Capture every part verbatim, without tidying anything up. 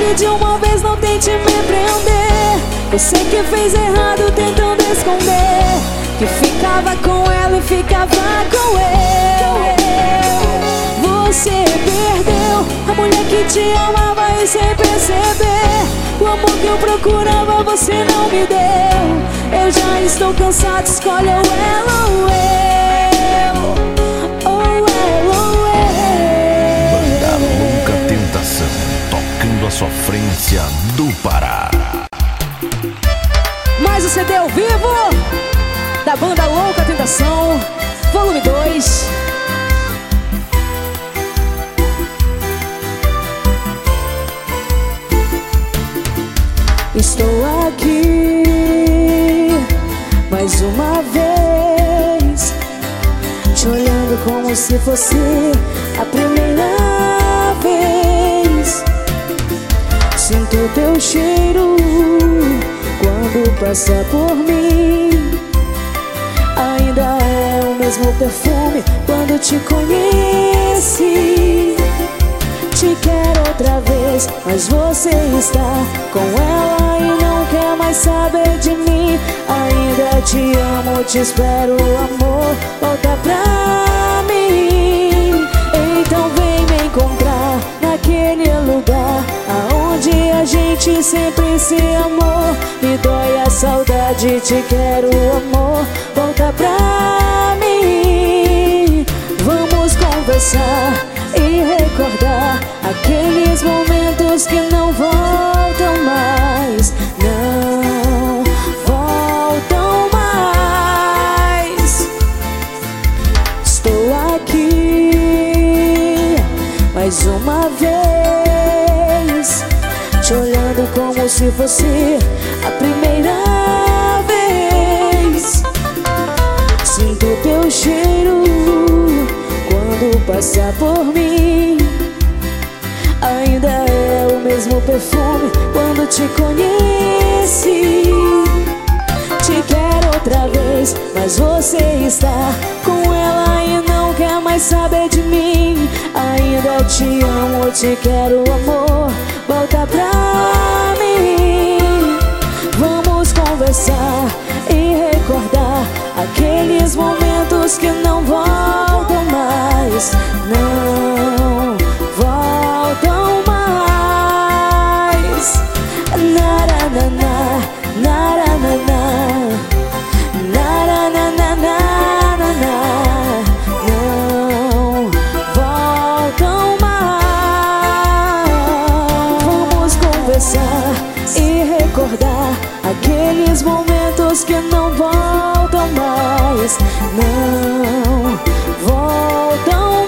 que de uma vez não tente me prender. Você que fez errado tentando esconder que ficava com ela e ficava com eu. Você perdeu a mulher que te amava e sem perceber o amor que eu procurava você não me deu. Eu já estou cansado, escolhe ou ela ou eu. Ou ela ou eu. Banda Louca Tentação, tocando a sofrência do Pará. Mais um C D ao vivo da Banda Louca Tentação, volume dois. Estou aqui mais uma vez, te olhando como se fosse a primeira vez. Sinto teu cheiro quando passa por mim. Ainda é o mesmo perfume quando te conheci. Te quero outra vez, mas você está com ela e não quer mais saber de mim. Ainda te amo, te espero, amor, volta pra mim. Então vem me encontrar naquele lugar aonde a gente sempre se amou. Me dói a saudade, te quero, amor, volta pra mim. Vamos conversar e recordar aqueles momentos que não voltam mais. Não voltam mais. Estou aqui mais uma vez, te olhando como se fosse a primeira vez. Sinto teu cheiro quando passa por mim. Ainda é o mesmo perfume quando te conheci. Te quero outra vez, mas você está com ela e não quer mais saber de mim. Ainda te amo, te quero, amor, volta pra mim. Vamos conversar e recordar aqueles momentos que não voltam mais. Não voltam mais. Naranana, naranana, naranana, não voltam mais. Vamos conversar e recordar aqueles momentos que não voltam mais. Não voltam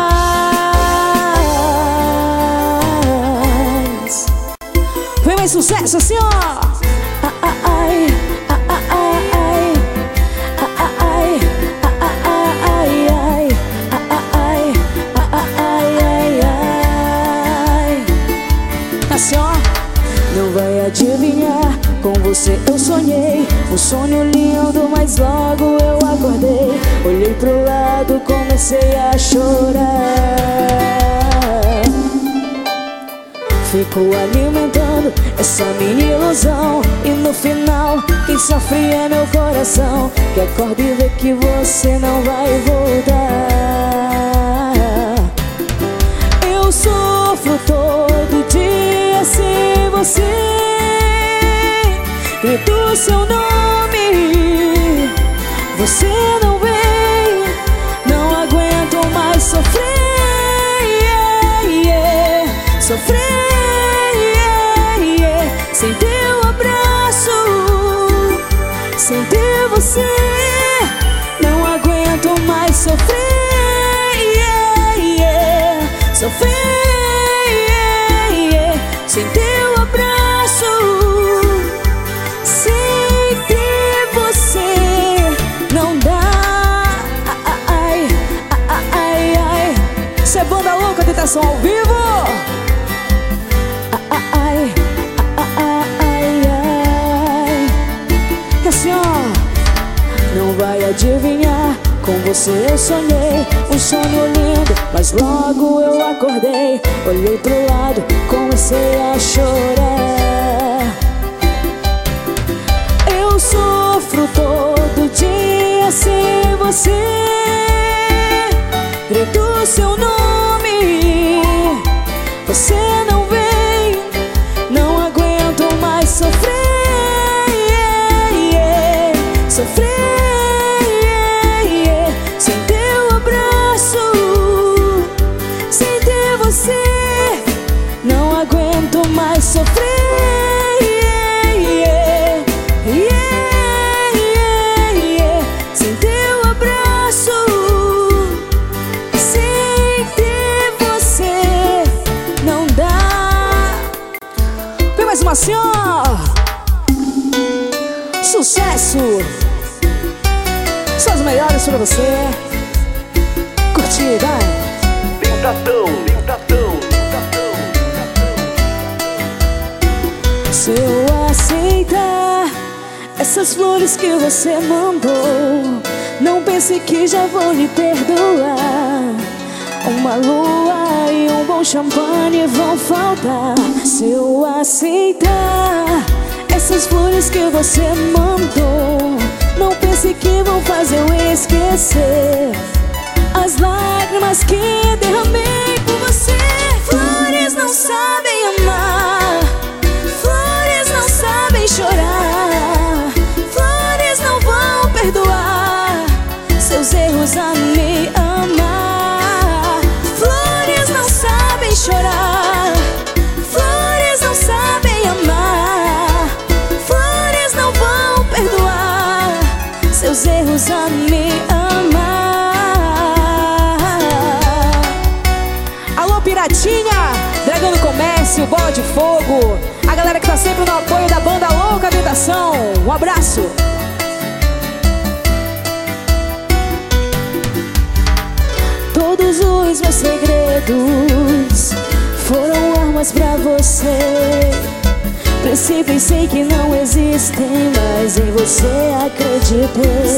mais. Vem mais sucesso assim, ó. Ah, ah, ai, ah, ah, ai, ai. Ah, ah, ai, ah, ah, ai, ai. Ah, ah, ai, ah, ah, ai, ai, ai. Assim, ó. Não vai adivinhar, com você eu sonhei um sonho lindo, mas logo eu acordei. Olhei pro lado, comecei a chorar. Fico alimentando essa minha ilusão, e no final quem sofre é meu coração, que acorda e vê que você não vai voltar. Eu sofro todo dia sem você. Grito seu nome, você não vem. Não aguento mais sofrer, yeah, yeah. Sofrer, yeah, yeah. Sem teu abraço, sem ter você. Não aguento mais sofrer, yeah, yeah. Sofrer, yeah, yeah. Sem teu abraço. Banda Louca Tentação ao vivo. Ah, ah, ai, ah, ah, ai, ai. E assim, ó. Não vai adivinhar, com você eu sonhei um sonho lindo, mas Mas logo eu acordei, olhei pro lado, comecei a chorar. Eu sofro todo dia sem você. Grito seu nome, você não vem. Não aguento mais sofrer, yeah, yeah. Sofrer, yeah, yeah. Sem teu abraço, sem ter você. Não aguento mais sofrer, yeah, yeah, yeah, yeah, yeah. Sem teu abraço, sem ter você. Não dá. Vem mais uma assim, ó. Sucesso. São as melhores pra você. Curtir, vai. Tentação, tentação, tentação, tentação. Se eu aceitar essas flores que você mandou, não pense que já vou lhe perdoar. Uma lua e um bom champanhe vão faltar. Se eu aceitar essas flores que você mandou, não pense que vão fazer eu esquecer as lágrimas que derramei por você. Flores não sabem amar, flores não sabem chorar, flores não vão perdoar seus erros a me amar. Flores não sabem chorar, flores não sabem amar, flores não vão perdoar seus erros a me amar. Alô Piratinha, Dragão do Comércio, Bola de Fogo, a galera que tá sempre no apoio da banda Louca Tentação, um abraço. Todos os meus segredos foram armas pra você. Princípios sei que não existem, mas em você acreditei.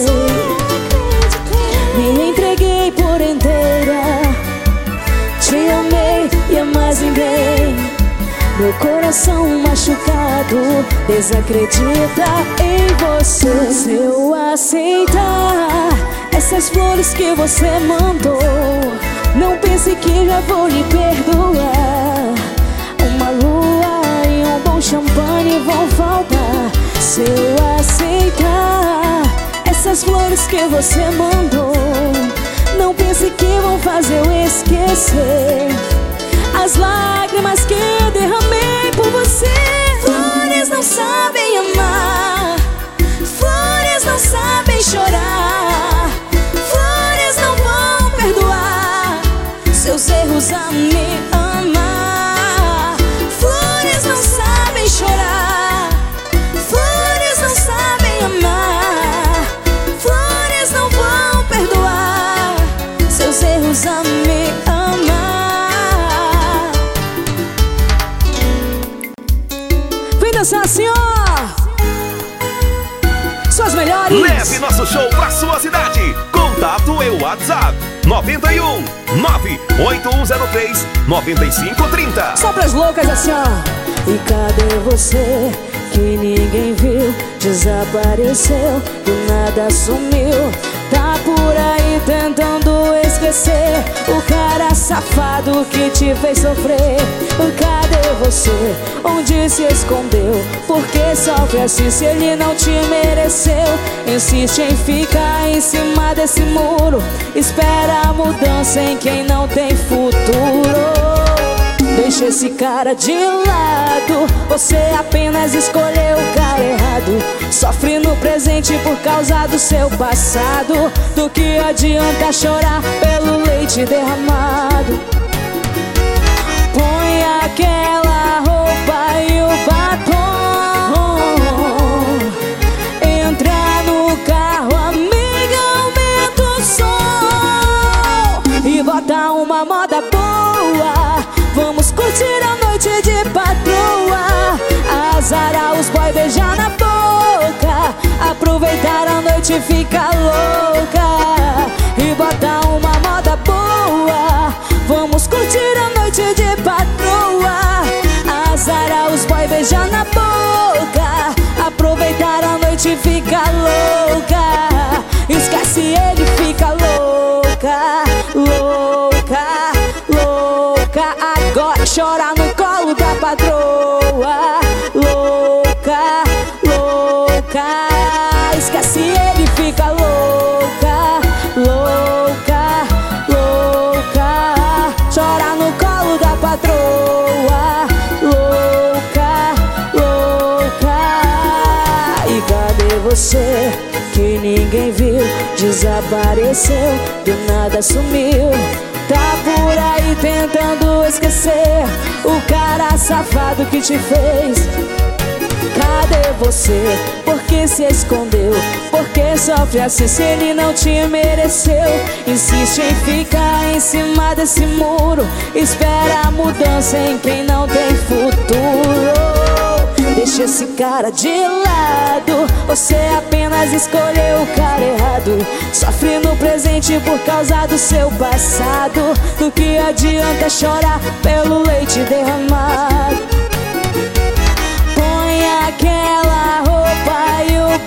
Me entreguei por inteira, te amei e a mais ninguém. Meu coração machucado desacredita em você. Se eu aceitar essas flores que você mandou, não pense que já vou lhe perdoar. Uma lua e um bom champanhe vão faltar. Se eu aceitar essas flores que você mandou, não pense que vão fazer eu esquecer as lágrimas que derramei por você. Flores não sabem amar, flores não sabem chorar, flores não vão perdoar seus erros a me amar. Flores não sabem chorar, flores não sabem amar, flores não vão perdoar seus erros a me amar. Vem dançar assim, ó. Suas melhores. Leve nosso show pra sua cidade. Contato e WhatsApp nove um nove oito um zero três nove cinco três zero. Só pras loucas assim, ó. E cadê você que ninguém viu? Desapareceu, do nada sumiu. Tá por aí tentando esquecer o cara safado que te fez sofrer. Cadê você? Onde se escondeu? Por que sofre assim se ele não te mereceu? Insiste em ficar em cima desse muro, espera a mudança em quem não tem futuro. Deixa esse cara de lado, você apenas escolheu o cara errado. Sofre no presente por causa do seu passado. Do que adianta chorar pelo leite derramado? Põe aquela roupa e o batom, entra no carro, amiga, aumenta o som e bota uma moda boa. Vamos curtir a noite de patroa, azarar os boy, beijar na boca, aproveitar a noite e ficar louca e botar uma moda boa. louca, louca. Agora chora no colo da patroa. Louca, louca. Esquece ele, fica louca, louca, louca. Chora no colo da patroa. Louca, louca. E cadê você que ninguém viu? Desapareceu, do nada sumiu. Tá por aí tentando esquecer o cara safado que te fez. Cadê você? Por que se escondeu? Por que sofre assim se ele não te mereceu? Insiste em ficar em cima desse muro. Espera a mudança em quem não tem futuro. Deixa esse cara de lado. Você apenas escolheu o cara errado. Sofre no presente por causa do seu passado. Do que adianta chorar pelo leite derramado? Aquela roupa e o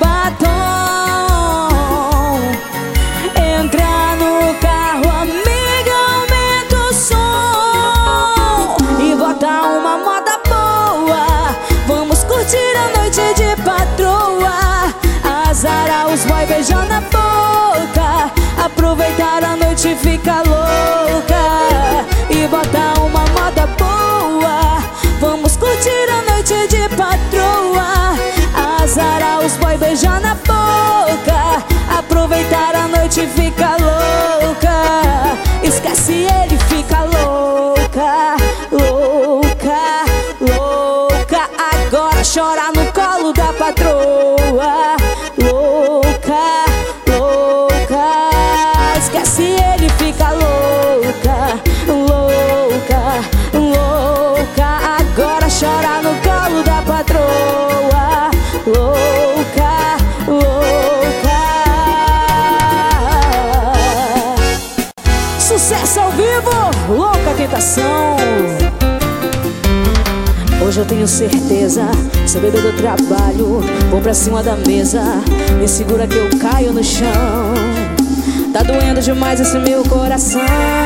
batom. Entra no carro, amiga, aumenta o som e bota uma moda boa. Vamos curtir a noite de patroa. Azarar os boy beijando na boca. Aproveitar a noite e ficar louca e botar uma moda boa. Vamos curtir a noite de patroa. Azarar os boy beijar na boca. Aproveitar a noite e fica louca. Esquece ele, fica louca, louca, louca. Agora chora no colo da patroa. Louca, louca. Esquece ele, fica louca, louca, louca. Agora chora no colo da patroa. Louca, louca. Sucesso ao vivo, louca tentação. Hoje eu tenho certeza, sou bebê do trabalho. Vou pra cima da mesa, me segura que eu caio no chão. Tá doendo demais esse meu coração.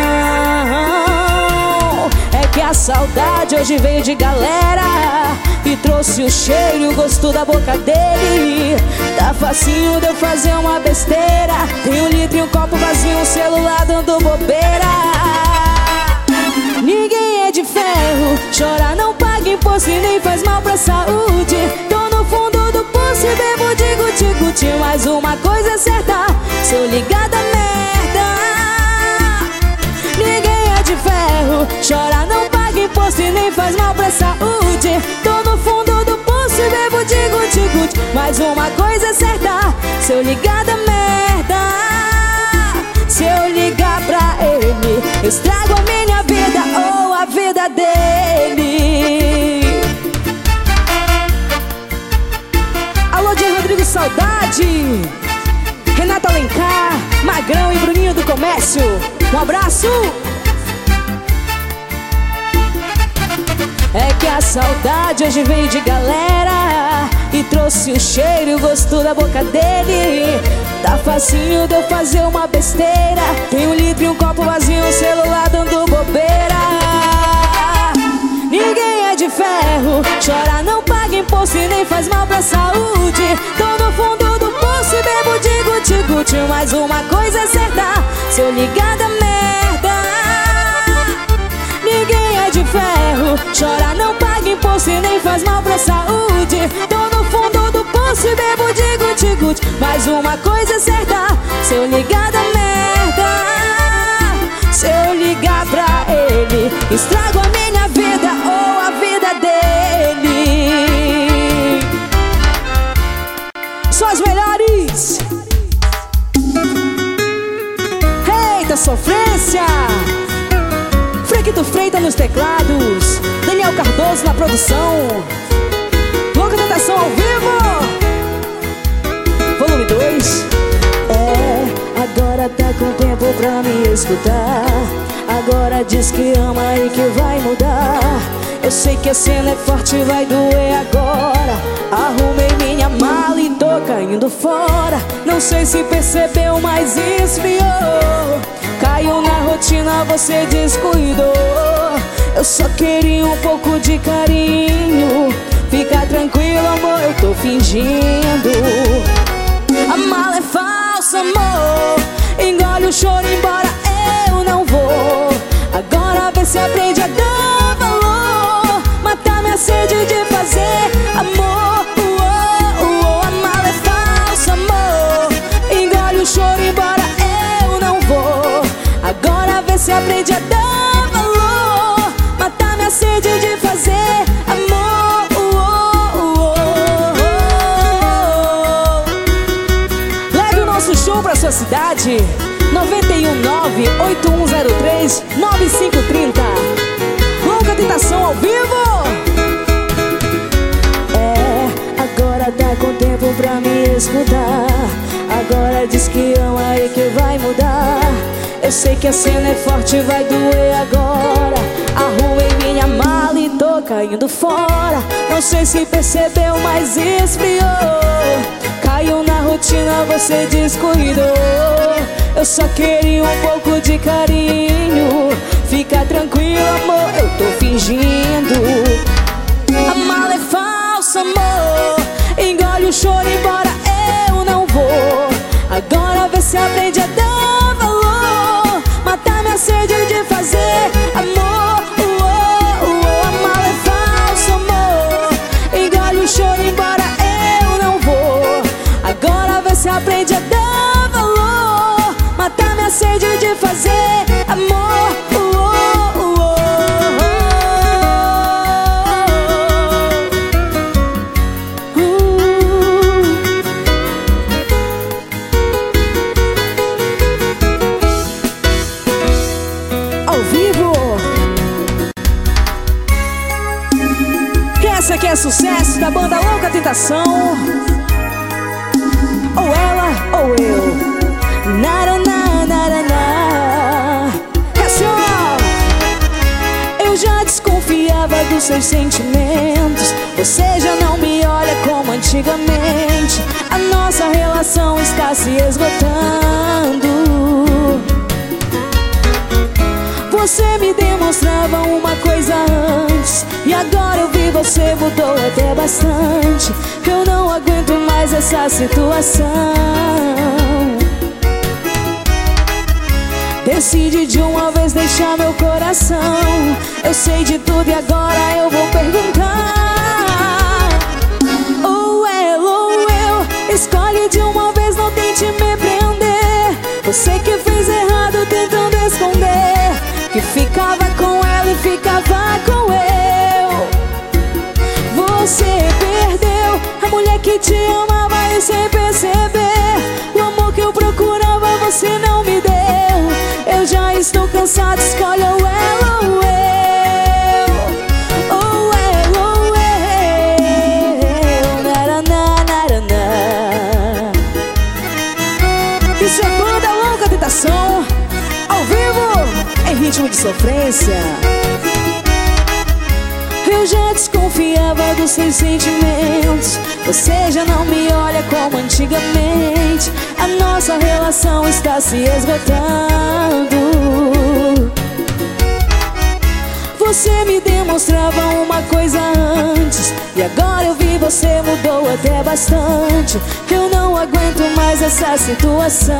É que a saudade hoje veio de galera e trouxe o cheiro e o gosto da boca dele. Tá facinho de eu fazer uma besteira. Tem um litro e um copo vazio, um celular dando bobeira. Ninguém é de ferro, chorar não paga imposto e nem faz mal pra saúde. Tô no fundo do poço e bebo de guti-guti. Mas uma coisa é certa, se eu ligar da merda. Ninguém é de ferro, chorar não paga imposto e nem faz mal pra saúde. Tô no fundo do poço e bebo de guti-guti. Mas uma coisa é certa, se eu ligar da merda. Se eu ligar pra ele, eu estrago a minha vida ou a vida dele. Alô, de Rodrigo Saudade, Renata Alencar, Magrão e Bruninho do Comércio. Um abraço. É que a saudade hoje veio de galera e trouxe o cheiro e o gosto da boca dele. Tá facinho de eu fazer uma besteira. Tem um litro e um copo vazio, um celular dando bobeira. Ninguém é de ferro, chora não paga imposto e nem faz mal pra saúde. Tô no fundo do poço e bebo de guti-guti. Mas uma coisa é certa, se eu ligar da merda. Ninguém é de ferro, chora não paga imposto e nem faz mal pra saúde. Tô no fundo do poço e bebo de guti-guti. Mas uma coisa é certa, se eu ligar da merda. Se eu ligar pra ele, estrago a minha vida ou a vida dele. Só as melhores. Eita sofrência. Frequito Freitas nos teclados, Daniel Cardoso na produção. Louca Tentação ao vivo, volume dois. É, agora tá com tempo pra me escutar. Agora diz que ama e que vai mudar. Eu sei que a cena é forte e vai doer agora. Arrumei minha mala e tô caindo fora. Não sei se percebeu, mas esfriou. Caiu na rotina você descuidou. Eu só queria um pouco de carinho. Fica tranquilo, amor, eu tô fingindo. A mala é falsa, amor. Engole o choro, embora eu não vou. Agora vê se aprende a dar valor. Matar minha sede de fazer amor. Uou, uou. A mala é falsa, amor. Engole o choro, embora eu não vou. Agora vê se aprende a dar valor. Matar minha sede de fazer amor. Uou, uou, uou. Leve o nosso show pra sua cidade. Nove um nove, oito um zero três, nove cinco três zero. Louca Tentação ao vivo. É, agora tá com tempo pra me escutar. Agora diz que ama e que vai mudar. Eu sei que a cena é forte, vai doer agora. Arrumei minha mala e tô caindo fora. Não sei se percebeu, mas esfriou. Caiu na rotina, você descuidou. Eu só queria um pouco de carinho. Fica tranquilo, amor, eu tô fingindo. A mala é falsa, amor. Engole o choro, embora eu não vou. Agora vê se aprende a dar valor. Matar minha sede de fazer amor. Uou, uou. A mala é falsa, amor. Engole o choro, embora eu não vou. Agora vê se aprende a dar valor. Matar minha sede de fazer amor. Uou, uou. Uh. Ao vivo. Essa aqui é sucesso da banda Louca Tentação. Ou ela ou eu. Naraná, naraná. É assim, ó. Eu já desconfiava dos seus sentimentos. Você já não me olha como antigamente. A nossa relação está se esgotando. Você me demonstrava uma coisa antes, e agora eu vi você mudou até bastante. Eu não aguento mais essa situação. Decide de uma vez deixar meu coração. Eu sei de tudo e agora eu vou perguntar. Ou ela ou eu. Escolhe de uma vez, não tente me prender. Você que fez errado tentando esconder que ficava com ela e ficava com eu. Você perdeu a mulher que te amava e sem perceber. O amor que eu procurava você não me deu. Eu já estou cansado, escolhe ou ela ou eu. Ou ela ou eu. Naraná, naraná. Isso é banda Louca Tentação ao vivo, em ritmo de sofrência. Eu já desconfiava dos seus sentimentos. Você já não me olha como antigamente. A nossa relação está se esgotando. Você me demonstrava uma coisa antes, e agora eu vi você mudou até bastante. Eu não aguento mais essa situação.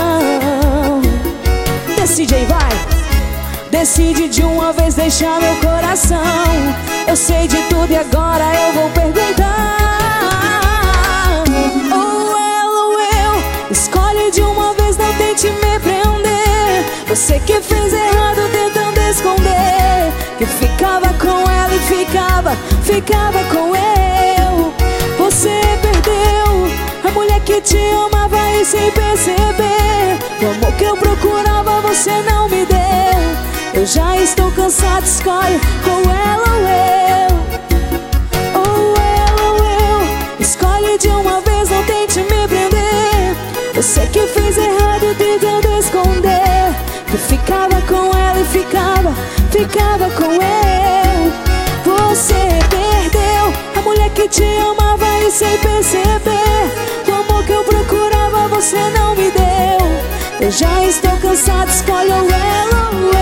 Decide aí, vai. Decide de uma vez deixar meu coração. Eu sei de tudo e agora eu vou perguntar. Ou ela ou eu. Escolhe de uma vez, não tente me prender. Você que fez errado tentando esconder que ficava com ela e ficava, ficava com eu. Você perdeu a mulher que te amava e sem perceber. O amor que eu procurava você não me deu. Eu já estou cansado, escolhe ou ela ou eu. Ou ela ou eu. Escolhe de uma vez, não tente me prender. Você que fez errado tentando esconder que ficava com ela e ficava, ficava com eu. Você perdeu a mulher que te amava e sem perceber. O amor que eu procurava você não me deu. Eu já estou cansado, escolhe ou ela ou eu.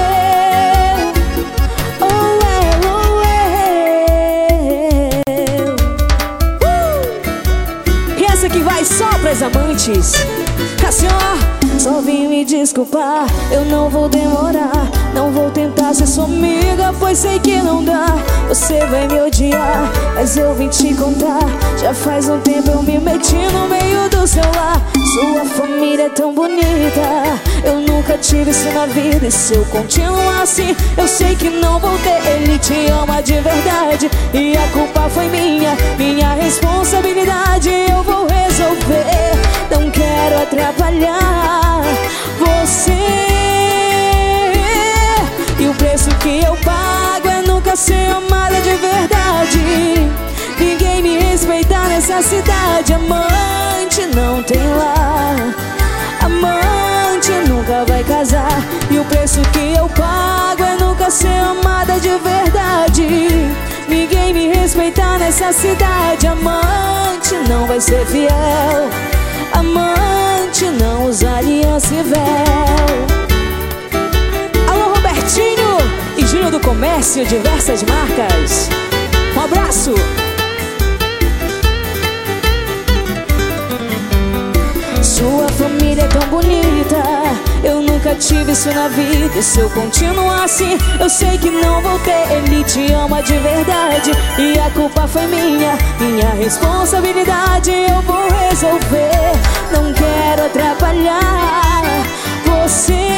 antes. Assim, ó, só vim me desculpar, eu não vou demorar. Não vou tentar ser sua amiga, pois sei que não dá. Você vai me odiar, mas eu vim te contar. Já faz um tempo eu me meti no meio do seu lar. Sua família é tão bonita, eu nunca tive isso na vida. E se eu continuar assim, eu sei que não vou ter. Ele te ama de verdade, e a culpa foi minha, minha responsabilidade. Eu vou resolver, não quero atrapalhar você. E o preço que eu pago é nunca ser amada de verdade. Ninguém me respeita nessa cidade. Amante não tem lar, amante nunca vai casar. E o preço que eu pago é nunca ser amada de verdade. Ninguém me respeita nessa cidade. Amante não vai ser fiel, amante não usa aliança e véu. Alô, Robertinho e Júnior do Comércio, diversas marcas. Um abraço. Sua família é tão bonita, eu nunca tive isso na vida. E se eu continuar assim, eu sei que não vou ter. Ele te ama de verdade, e a culpa foi minha, minha responsabilidade. Eu vou resolver, não quero atrapalhar você.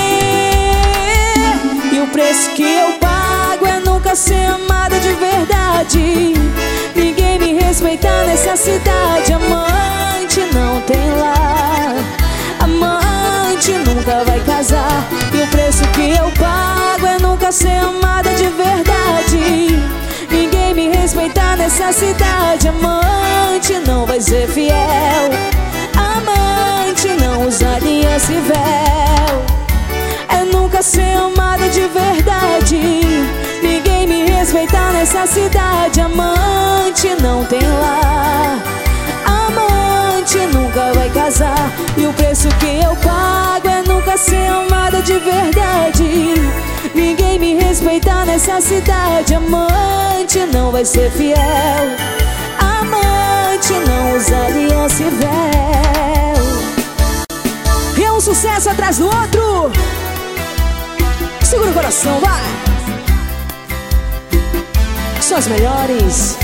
E o preço que eu pago é nunca ser amada de verdade. Ninguém me respeita nessa cidade. Amante não tem lar, amante nunca vai casar. E o preço que eu pago é nunca ser amada de verdade. Ninguém me respeita nessa cidade. Amante não vai ser fiel, amante não usa aliança e véu. É nunca ser amada de verdade. Ninguém me respeita nessa cidade. Amante não tem lar, amante nunca vai casar. E o preço que eu pago é nunca ser amada de verdade. Ninguém me respeita nessa cidade. Amante não vai ser fiel, amante não usa aliança e véu. E é um sucesso atrás do outro. Segura o coração, vai! São as melhores.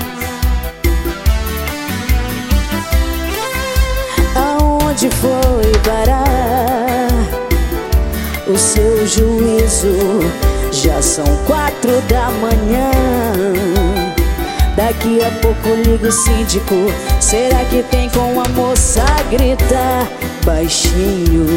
Aonde foi parar o seu juízo? Já são quatro da manhã. Daqui a pouco ligo o síndico. Será que tem como a moça gritar baixinho?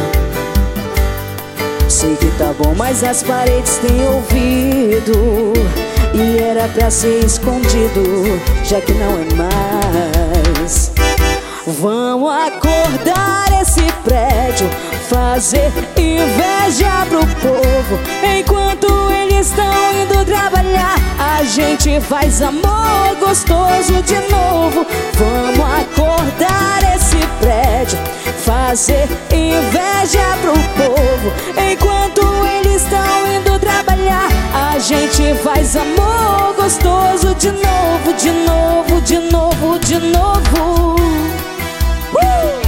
Sei que tá bom, mas as paredes têm ouvido. E era pra ser escondido, já que não é mais. Vamos acordar esse prédio, fazer inveja pro povo. Enquanto eles estão indo trabalhar, a gente faz amor gostoso de novo. Vamos acordar esse prédio, fazer inveja pro povo. Enquanto eles estão indo trabalhar, a gente faz amor gostoso de novo, de novo, de novo, de novo. uh!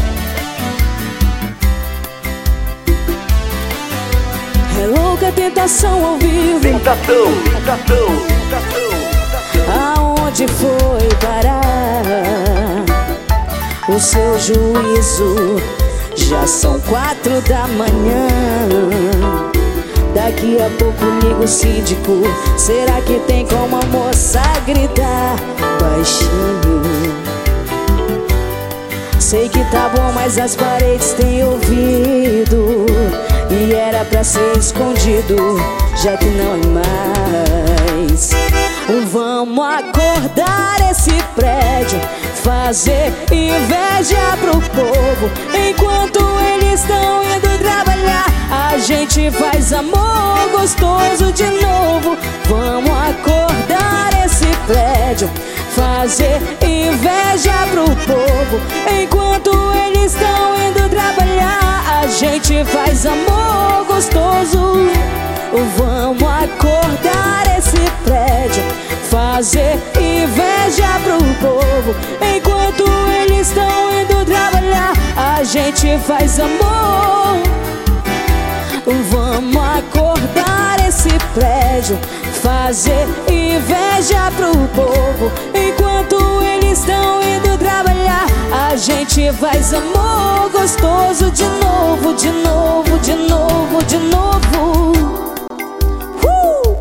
É louca a tentação ao vivo. Tentação, tentação, tentação. Aonde foi parar o seu juízo? Já são quatro da manhã. Daqui a pouco ligo o síndico. Será que tem como a moça gritar baixinho? Sei que tá bom, mas as paredes têm ouvido. E era pra ser escondido, já que não é mais. Vamos acordar esse prédio, fazer inveja pro povo. Enquanto eles estão indo trabalhar, a gente faz amor gostoso de novo. Vamos acordar esse prédio, fazer inveja pro povo. Enquanto eles estão indo trabalhar, a gente faz amor gostoso. Vamos acordar esse prédio, fazer fazer inveja pro povo. Enquanto eles estão indo trabalhar, a gente faz amor. Vamos acordar esse prédio, fazer inveja pro povo. Enquanto eles estão indo trabalhar, a gente faz amor gostoso de novo, de novo, de novo, de novo. uh!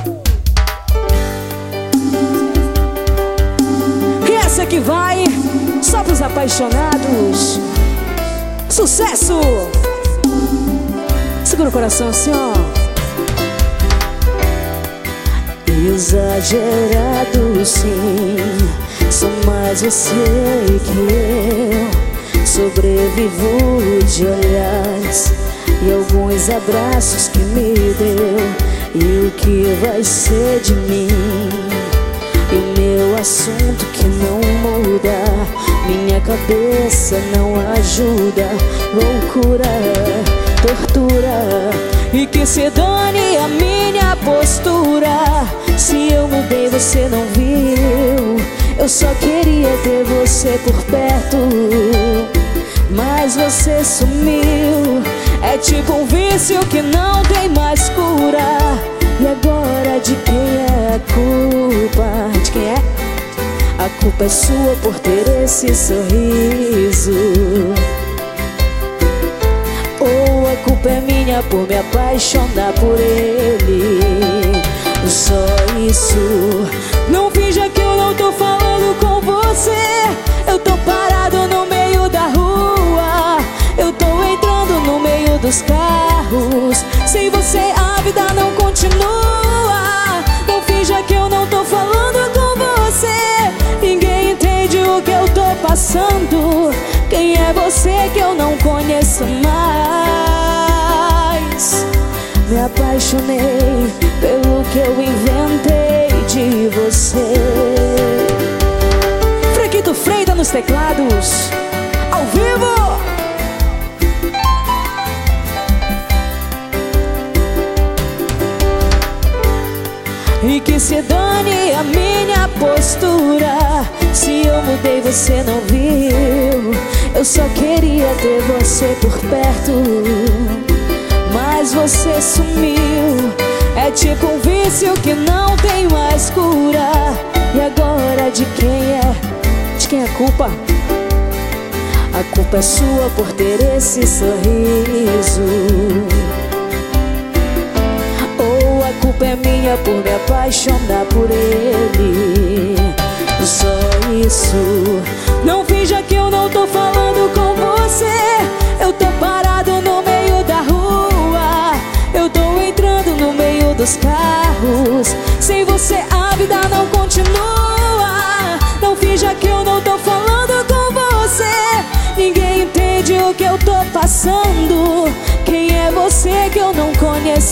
E essa aqui vai só pros apaixonados. Sucesso! Segura o coração assim, ó. Exagerado sim, sou mais você que eu. Sobrevivo de olhares e alguns abraços que me deu. E o que vai ser de mim? E o meu assunto que não muda, minha cabeça não ajuda. Loucura, tortura, e que se dane a minha postura. Se eu mudei você não viu, eu só queria ter você por perto, mas você sumiu. É tipo um vício que não tem mais cura. E agora de quem é a culpa? De quem é? A culpa é sua por ter esse sorriso, ou a culpa é minha por me apaixonar por ele. Só isso. Não finja que eu não tô falando com você. Eu tô parado no meio da rua, eu tô entrando no meio dos carros. Sem você a vida não continua. Não finja que eu não tô falando com você. Ninguém entende o que eu tô passando. Quem é você que eu não conheço mais? Me apaixonei pelo que eu inventei de você. Frequito Freida nos teclados, ao vivo. E que se dane a minha postura. Se eu mudei você não viu, eu só queria ter você por perto, mas você sumiu. É tipo um vício que não tem mais cura. E agora de quem é? De quem é a culpa? A culpa é sua por ter esse sorriso, ou a culpa é minha por me apaixonar por ele. Só isso. Não finja que eu não tô falando com você. Eu tô parado no meio da rua, eu tô entrando no meio dos carros. Sem você a vida não continua. Não finja que eu não tô falando com você. Ninguém entende o que eu tô passando. Quem é você que eu não conheço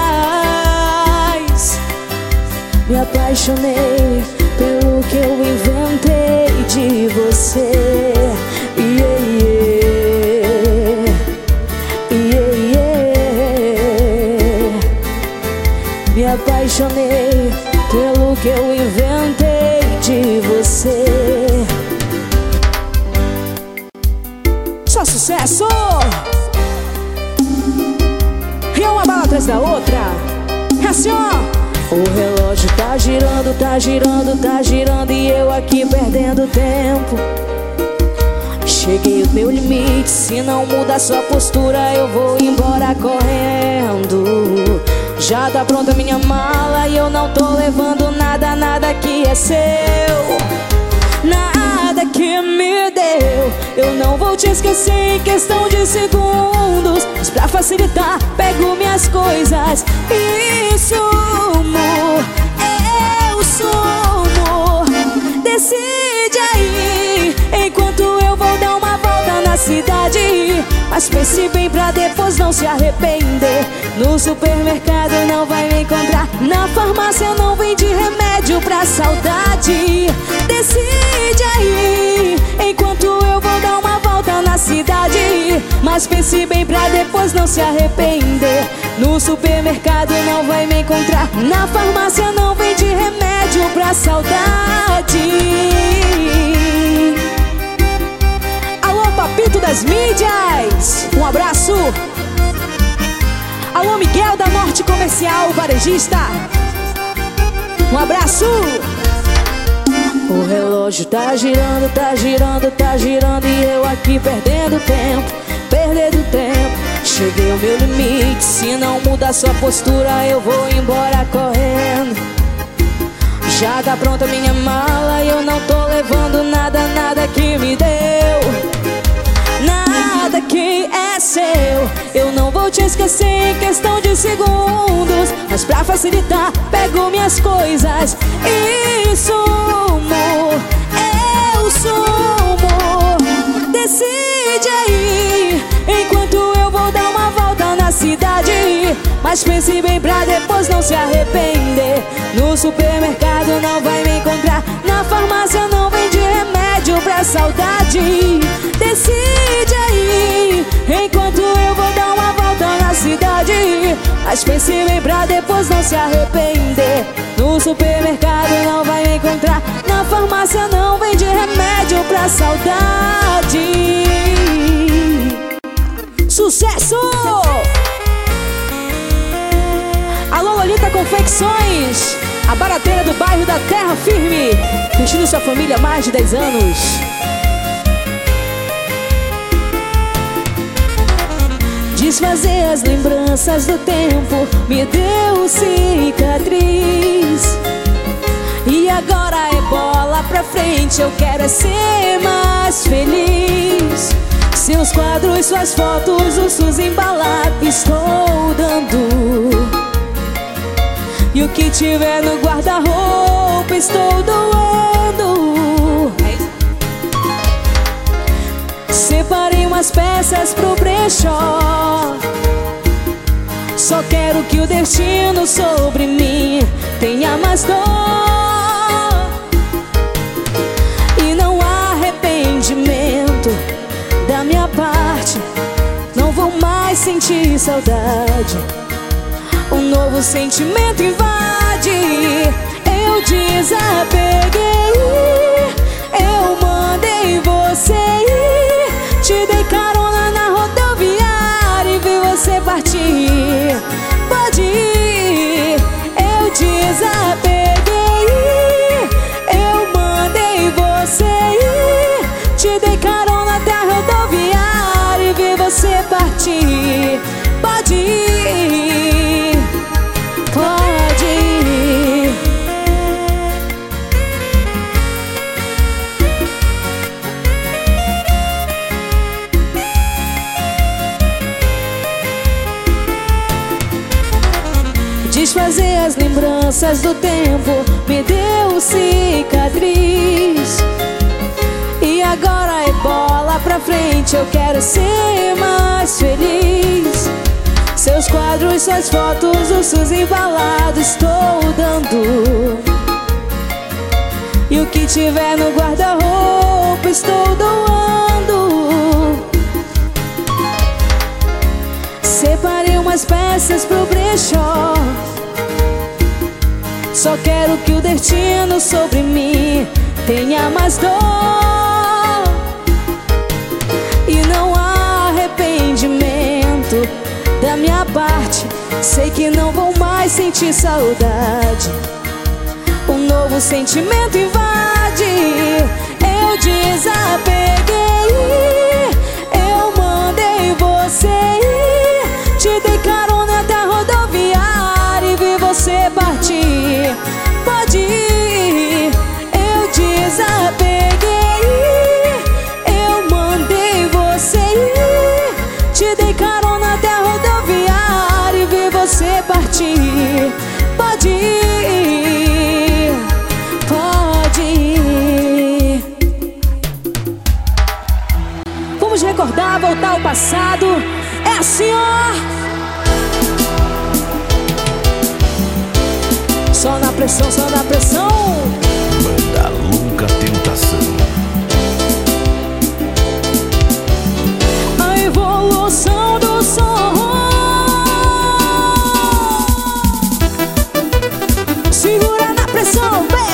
mais? Me apaixonei pelo que eu inventei de você. Yeah, yeah. Yeah, yeah. Me apaixonei pelo que eu inventei de você. Só sucesso! E uma bala atrás da outra. É assim, ó. O relógio tá girando, tá girando, tá girando, e eu aqui perdendo tempo. Cheguei ao meu limite, se não mudar sua postura eu vou embora correndo. Já tá pronta minha mala e eu não tô levando nada, nada que é seu. Nada que me deu, eu não vou te esquecer em questão de segundos. Mas pra facilitar, pego minhas coisas e sumo. Eu sumo. Decide aí, enquanto eu vou dar uma volta na cidade. Mas pense bem pra depois não se arrepender. No supermercado não vai me encontrar, na farmácia não vende remédio pra saudade. Decide aí, enquanto eu vou dar uma volta na cidade. Mas pense bem pra depois não se arrepender. No supermercado não vai me encontrar, na farmácia não vende remédio remédio pra saudade. Alô, Papito das mídias, um abraço. Alô, Miguel da Norte Comercial, varejista, um abraço. O relógio tá girando, tá girando, tá girando, e eu aqui perdendo tempo, perdendo tempo. Cheguei ao meu limite, se não mudar sua postura eu vou embora correndo. Já tá pronta minha mala e eu não tô levando nada, nada que me deu, nada que é seu. Eu não vou te esquecer em questão de segundos, mas pra facilitar pego minhas coisas e sumo, eu sumo. Decide aí, enquanto eu vou dar uma volta na cidade. Mas pense bem pra depois não se arrepender. No supermercado não vai me encontrar, na farmácia não vende remédio pra saudade. Decide aí, enquanto eu vou dar uma volta na cidade. Mas pense bem pra depois não se arrepender. No supermercado não vai me encontrar, na farmácia não vende remédio pra saudade. Sucesso! Alô, Lolita Confecções, a barateira do bairro da Terra Firme, vestindo sua família há mais de dez anos. Desfazer as lembranças do tempo me deu cicatriz, e agora é bola pra frente, eu quero é ser mais feliz. Seus quadros, suas fotos, ursos embalados estou dando, e o que tiver no guarda-roupa estou doando. Separei umas peças pro brechó, só quero que o destino sobre mim tenha mais dor. E não há arrependimento da minha parte, não vou mais sentir saudade. Um novo sentimento invade, eu desapeguei, eu mandei você ir. Te dei carona na rodoviária e vi você partir. Pode ir, eu desapeguei, eu mandei você ir. Te dei carona até a rodoviária e vi você partir. Pode ir, pode ir. Desfazer as lembranças do tempo me deu cicatriz, e agora é bola pra frente, eu quero ser mais feliz. Seus quadros, suas fotos, ursos embalados estou dando, e o que tiver no guarda-roupa estou doando. Separei umas peças pro brechó, só quero que o destino sobre mim tenha mais dor. E não há arrependimento da minha parte, sei que não vou mais sentir saudade. Um novo sentimento invade, eu desapeguei, eu mandei você ir. Te dei carona até a rodoviária e vi você partir. Pode ir, eu desapeguei, eu mandei você ir. Te dei carona até a rodoviária e vi você partir. Pode ir, pode ir. Vamos recordar, voltar ao passado. É assim, ó. Só na pressão, só na pressão. Banda Louca Tentação. A evolução do som. Segura na pressão, vem.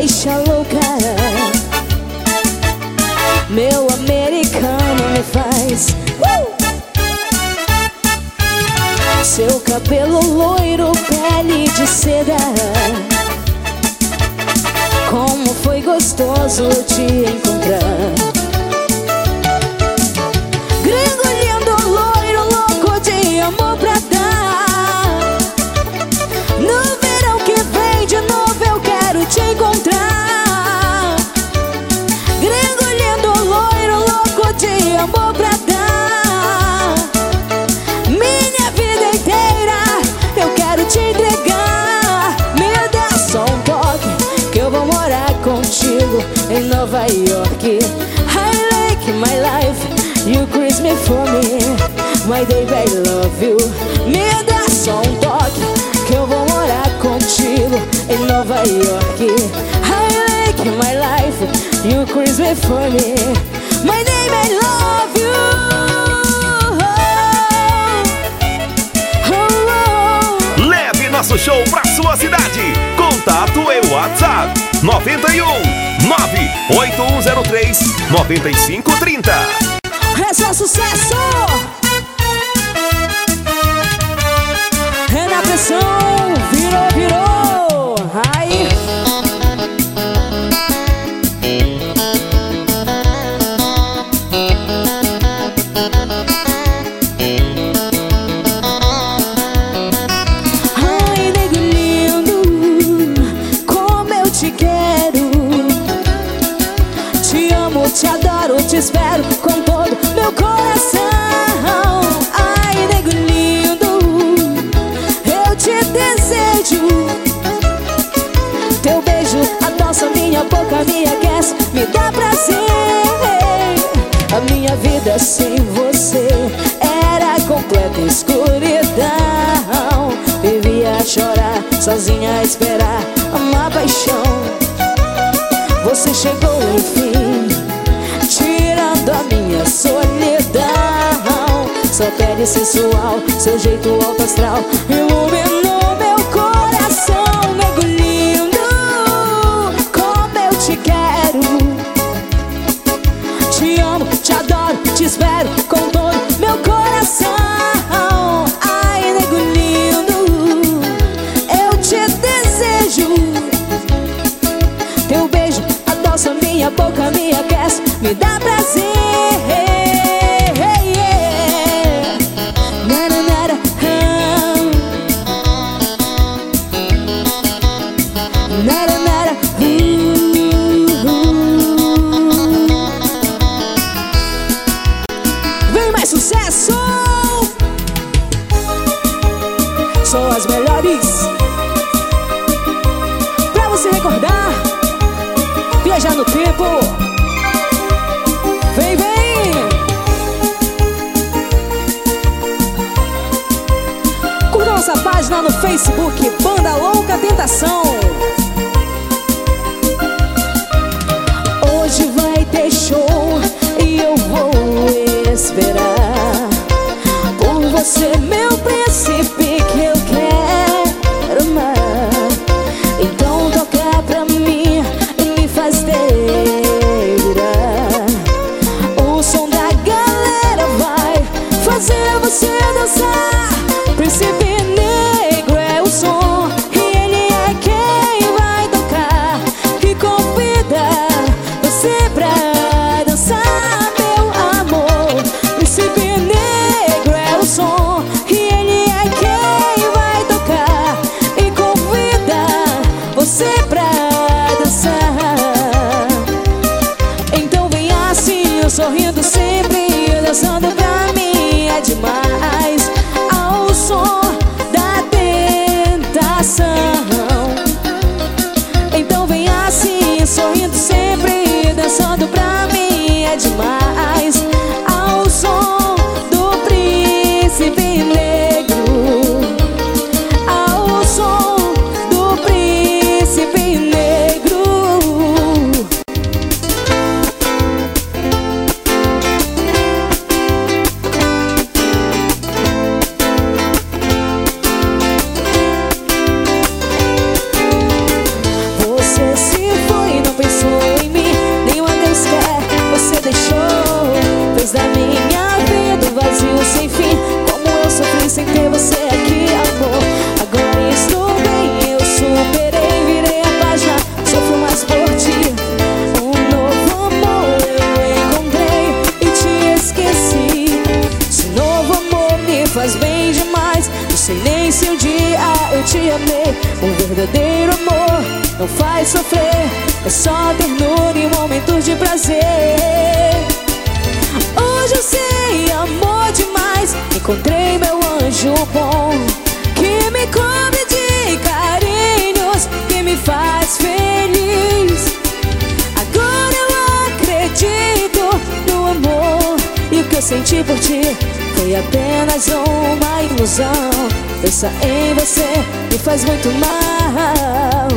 deixa louca. Meu americano me faz uh! Seu cabelo loiro, pele de seda. Como foi gostoso te encontrar. Gringo lindo, loiro, louco de amor pra dar. No verão que vem de novo eu quero te encontrar. Gringo lindo, loiro, louco de amor pra dar. Minha vida inteira eu quero te entregar. Me dá só um toque que eu vou morar contigo em Nova York. I like my life, you crazy me for me. My baby, I love you. Me dá só um toque que eu vou morar contigo em Nova York. I like my life, you crazy me for me. My name, I love you. Oh, oh, oh. Leve nosso show pra sua cidade. Contato é o WhatsApp nove um nove oito um zero três nove cinco três zero. É só sucesso. É na pressão. Virou, virou. Ai. Ai, nego lindo, como eu te quero. Te amo, te adoro, te espero com todo meu coração. Ai, nego lindo, eu te desejo. Teu beijo adoça minha boca, me aquece, me dá prazer. A minha vida sem você era completa escuridão. Vivia a chorar, sozinha a esperar uma paixão. Você chegou enfim, tirando a minha solidão. Sua pele sensual, seu jeito alto astral iluminou meu coração. Nego lindo, como eu te quero. Te amo, te adoro, te espero com todo meu coração. Ai, nego lindo, eu te desejo. Teu beijo adoça minha boca, me aquece, me dá prazer. Nara, nara, hum. Nara, nara, hum, hum. Vem mais sucesso. São as melhores pra você recordar, viajar no tempo. Vem, vem. Curta nossa página no Facebook, Banda Louca Tentação. Hoje vai ter show e eu vou esperar por você, meu príncipe, que eu quero amar. Então toca pra mim e me faz delirar. O som da galera vai fazer você dançar. Príncipe negro é o som e ele é quem vai tocar. Que convida você pra dançar, meu amor. Príncipe negro é o som e ele é quem vai tocar. E convida você pra dançar. Então vem assim, eu sorrindo sempre, dançando pra mim é demais. Ao som da tentação. Então vem assim, sorrindo sempre, dançando pra mim é demais. Ao som do príncipe negro. Ao som do príncipe negro. verdadeiro amor não faz sofrer, é só ternura e momentos de prazer. Hoje eu sei amor demais, encontrei meu anjo bom, que me cobre de carinhos, que me faz feliz. Agora eu acredito no amor, e o que eu senti por ti foi apenas uma ilusão. Pensar em você me faz muito mal.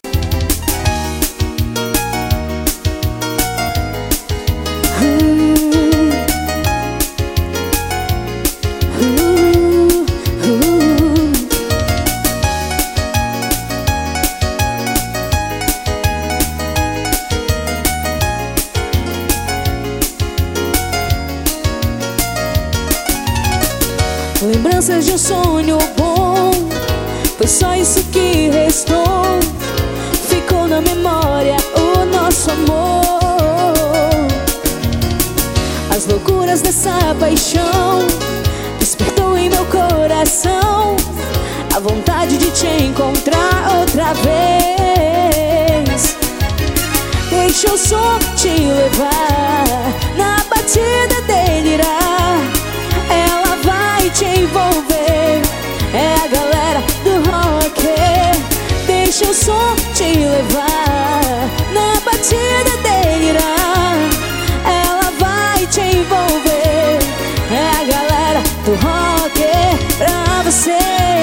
Lembranças de um sonho bom, foi só isso que restou. Ficou na memória o nosso amor. As loucuras dessa paixão despertou em meu coração a vontade de te encontrar outra vez. Deixa o som te levar, na batida delirar. Ela vai te envolver, é a galera do rock. Deixa o som te levar, na batida delirar. Ela vai te envolver, é a galera do rock pra você.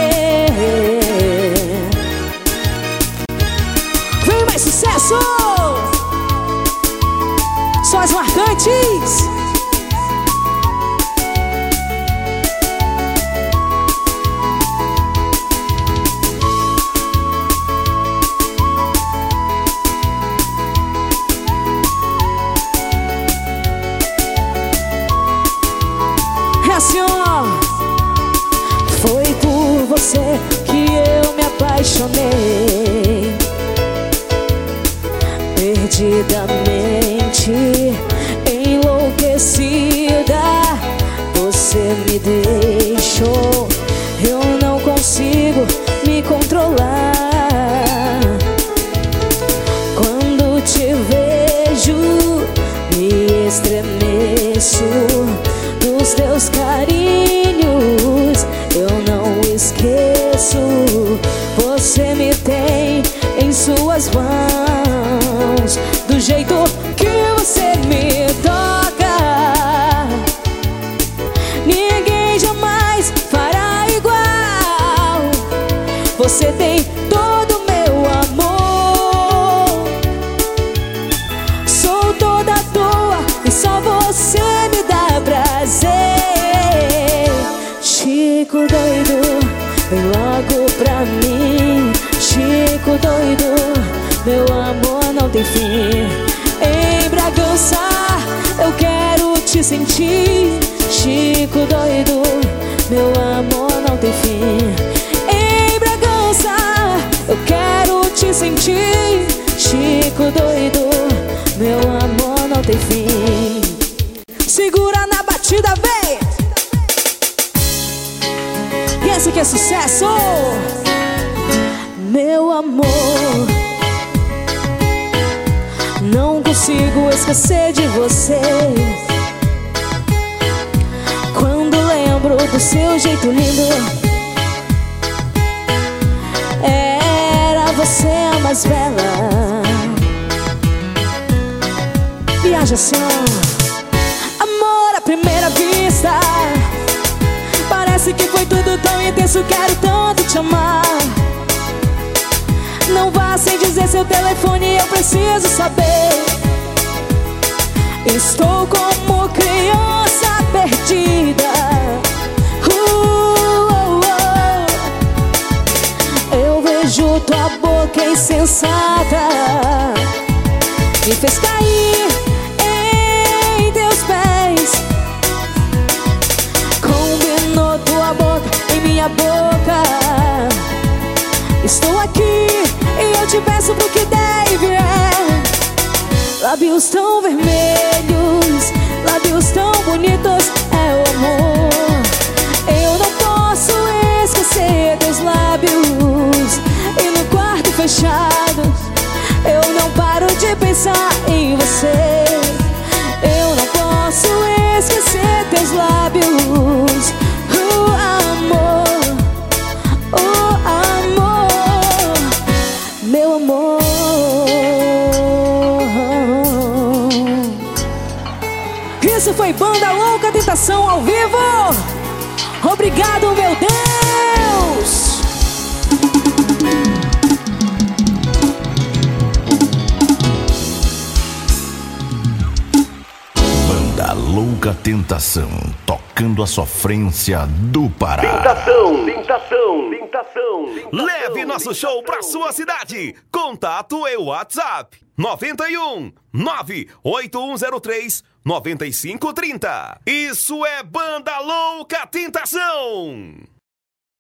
Vem mais sucesso! Só as marcantes. Assim, ó. Foi por você que eu me apaixonei perdidamente, enlouquecida. Você me deixou, eu não consigo me controlar. Quando te vejo, me estremeço. Dos teus carinhos eu não esqueço. Você me tem em suas mãos, do jeito que você me toca, ninguém jamais fará igual. Você tem todo o meu amor, sou toda tua e só você me dá prazer. Chico doido, vem logo pra mim. Chico doido, meu amor não tem fim. Em Bragança eu quero te sentir. Chico doido, meu amor não tem fim. Em Bragança eu quero te sentir. Chico doido, meu amor não tem fim. Segura na batida, vem! E esse aqui é sucesso! Meu amor, não consigo esquecer de você. Quando lembro do seu jeito lindo, era você a mais bela. Viaja assim, amor à primeira vista. Parece que foi tudo tão intenso, quero tanto te amar. Não vá sem dizer seu telefone, eu preciso saber. Estou como criança perdida. uh, uh, uh. Eu vejo tua boca insensata, me fez cair em teus pés. Combinou tua boca em minha boca. Estou aqui e eu te peço pro que der e vier. Lábios tão vermelhos, lábios tão bonitos, é o amor. Eu não posso esquecer teus lábios e no quarto fechado, eu não paro de pensar em você. Eu não posso esquecer teus lábios. O amor, o amor, meu amor. Isso foi Banda Louca Tentação ao vivo. Obrigado, meu Deus. Banda Louca Tentação, tocando a sofrência do Pará. Tentação, tentação, tentação, tentação. Leve nosso show pra sua cidade. Contato é o WhatsApp nove um nove oito um zero três nove cinco três zero. Isso é Banda Louca Tentação.